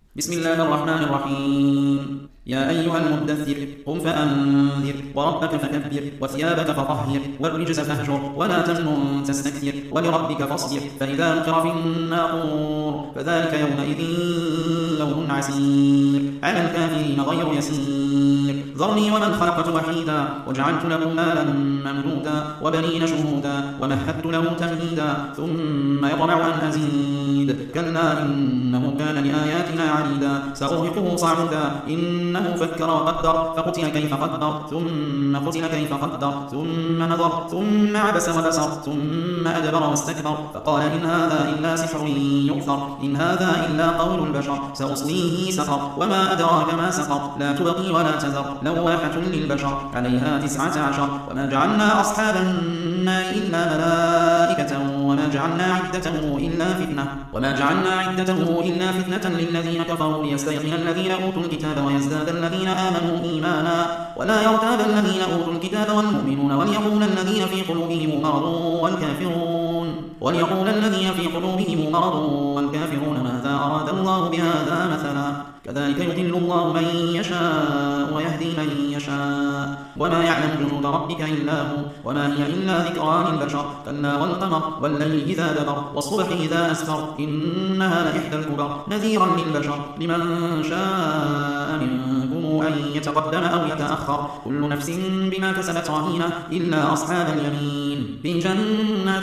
بسم الله الرحمن الرحيم. يا أيها المدثر قم فأنذر وربك فكبر وثيابك فطهر والرجز فاهجر ولا تمنن تستكثر ولربك فاصبر فإذا نقر في الناقور فذلك يومئذ يوم عسير على الكافرين غير يسير. ذرني ومن خلقت وحيدا وجعلت له مالا ممدودا وبنين شهودا ومهدت له تمهيدا ثم يطمع أن أزيد كلا إنه كان لآياتنا عنيدا سأرهقه صعودا إنه فكر وقدر فقتل كيف قدر ثم قتل كيف قدر ثم نظر ثم عبس وبسر ثم أدبر واستكبر فقال إن هذا إلا سحر يؤثر إن هذا إلا قول البشر سأصليه سقر وما أدراك ما سقر لا تبقي ولا تذر لواحة للبشر عليها 19 وما جعلنا أصحاب النار إلا ملائكة وما جعلنا عدته إلا فتنة للذين كفروا ليستيقن الذين أوتوا الكتاب ويزداد الذين آمنوا إيمانا ولا يرتاب الذين أوتوا الكتاب والمؤمنون وليقول الذين في قلوبهم مرض والكافرون ماذا أراد الله بهذا مثلا كذلك يضل الله من يشاء ويهدي من يشاء وما يعلم جنود ربك إلا هو وما هي إلا ذكرى للبشر كلا والقمر والليل إذا دبر والصبح إذا أسفر إنها لإحدى الكبر نذيرا للبشر لمن شاء منكم أن يتقدم أو يتأخر كل نفس بما كسبت رهينة إلا أصحاب اليمين في جنات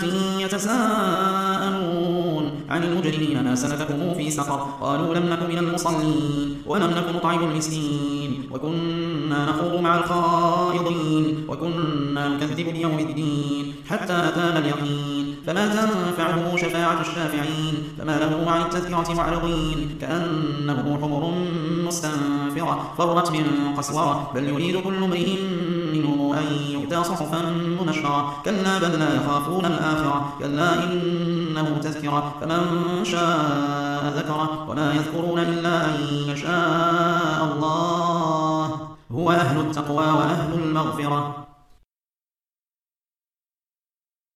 يتساءلون عن المجرمين ما سلككم في سقر قالوا لم نك من المصلين ولم نك نطعم المسكين وكنا نخوض مع الخائضين وكنا نكذب بيوم الدين حتى أتانا اليقين فما تنفعه شفاعة الشافعين فما له عن التذكرة معرضين كأنه حمر مستنفرة فرت من قسورة بل يريد كل امرئ منهم أن يؤتى صحفا منشرة كلا بل لا يخافون الآخرة كلا إنه تذكرة فمن شاء ذكره وما يذكرون إلا أن يشاء الله هو أهل التقوى وأهل المغفرة.